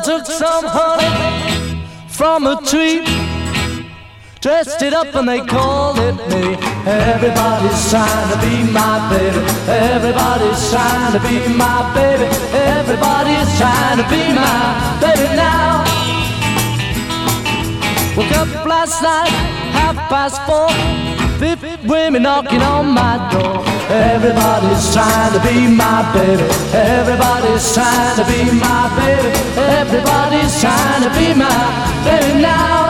they took some honey from a tree, dressed it up and they called it me. Everybody's trying to be my baby. Everybody's trying to be my baby. Everybody's trying to be my baby now. Woke up last night, 4:30, 50 women knocking on my door. Everybody's trying to be my baby. Everybody's trying to be my baby. Everybody's trying to be my baby now.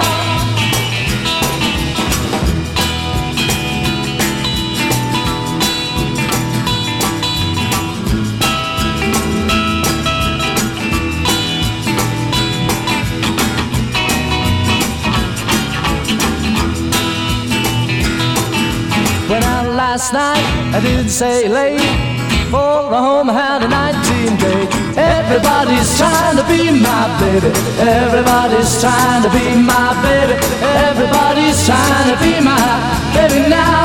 Went out last night, I didn't say late, for a home had a 19 date. Everybody's trying to be my baby. Everybody's trying to be my baby. Everybody's trying to be my baby now.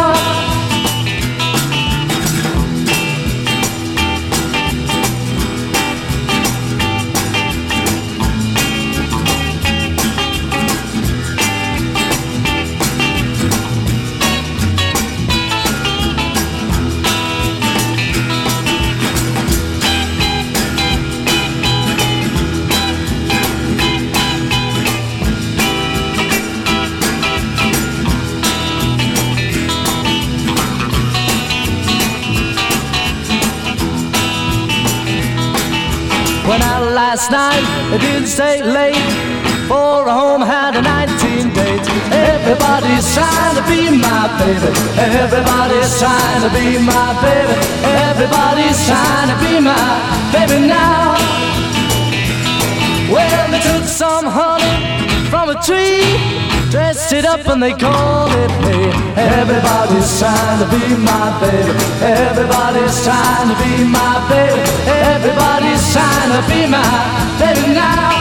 Went out last night, it didn't stay late, for a home had a 19 date. Everybody's trying to be my baby. Everybody's trying to be my baby. Everybody's trying to be my baby now. Well, they took some honey from a tree, dressed it up and they called it me. Everybody's trying to be my baby. Everybody's trying to be my baby. Everybody's trying to be my baby now.